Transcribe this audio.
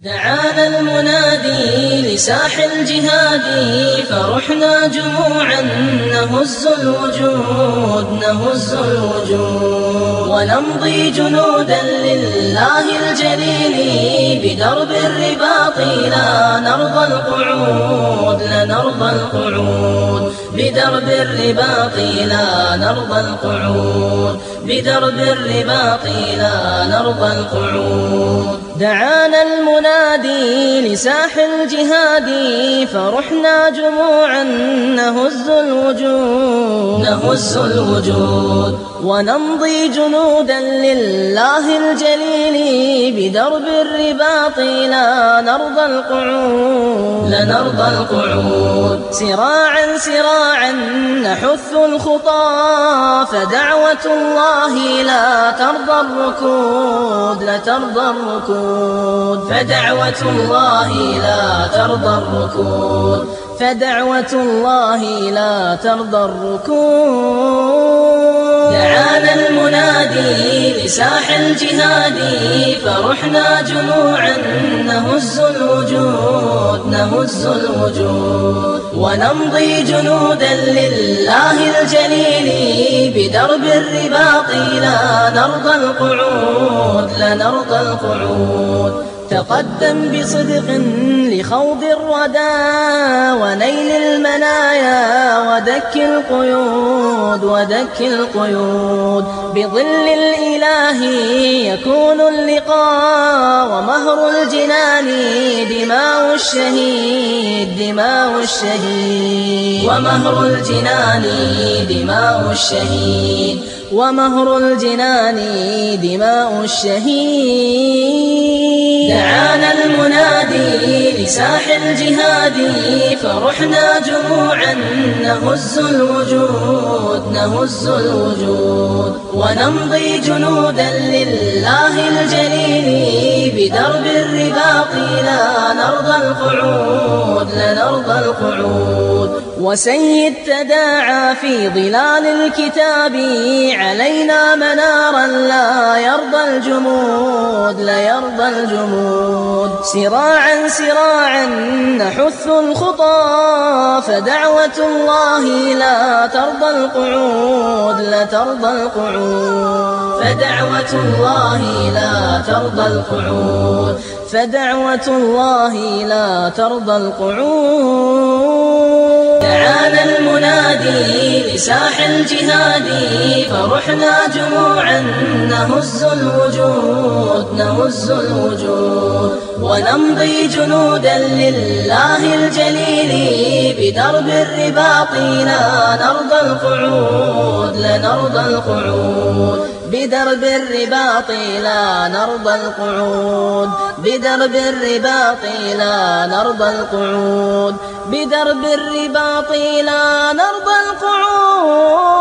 دعانا المنادي لساح الجهاد فرحنا جموعا نهز الوجود ونمضي جنودا لله الجليل بدرب الرباط لا نرضى القعود بدرب الرباط لا نرضى القعود بدرب الرباط لا نرضى القعود. دعانا المنادي لساح الجهاد فرحنا جموعا نهز الوجود ونمضي جنودا لله الجليل بدرب الرباط لا نرضى القعود سراعا نحث الخطى فدعوة الله لا ترضى الركود فدعوة الله لا ترضى الركود فدعوة الله لا ترضى الركود. دعانا المنادي لساح الجهاد فرحنا جموعا نهز الوجود ونمضي جنودا لله الجليل بدرب الرباط لا نرضى القعود تقدم بصدق لخوض الردى ونيل المنايا ودك القيود بظل الإله يكون اللقاء ومهر الجنان دماء الشهيد ومهر الجنان دماء الشهيد. دعانا المنادي لساح الجهاد فرحنا جموعا نهز الوجود ونمضي جنودا لله الجليل بدرب الرباط لا نرضى القعود وسيد تداعى في ظلال الكتاب علينا منارا لا يرضى الجمود سراعا نحث الخطى فدعوة الله لا ترضى القعود فدعوة الله لا ترضى القعود فدعوة الله لا ترضى القعود. دعانا المنادي لساح الجهاد فرحنا جموعا نهز الوجود ونمضي جنودا لله الجليل بدرب الرباط لا نرضى القعود بدرب الرباط لا نرضى القعود بدرب الرباط لا نرضى القعود بدرب الرباط لا نرضى القعود.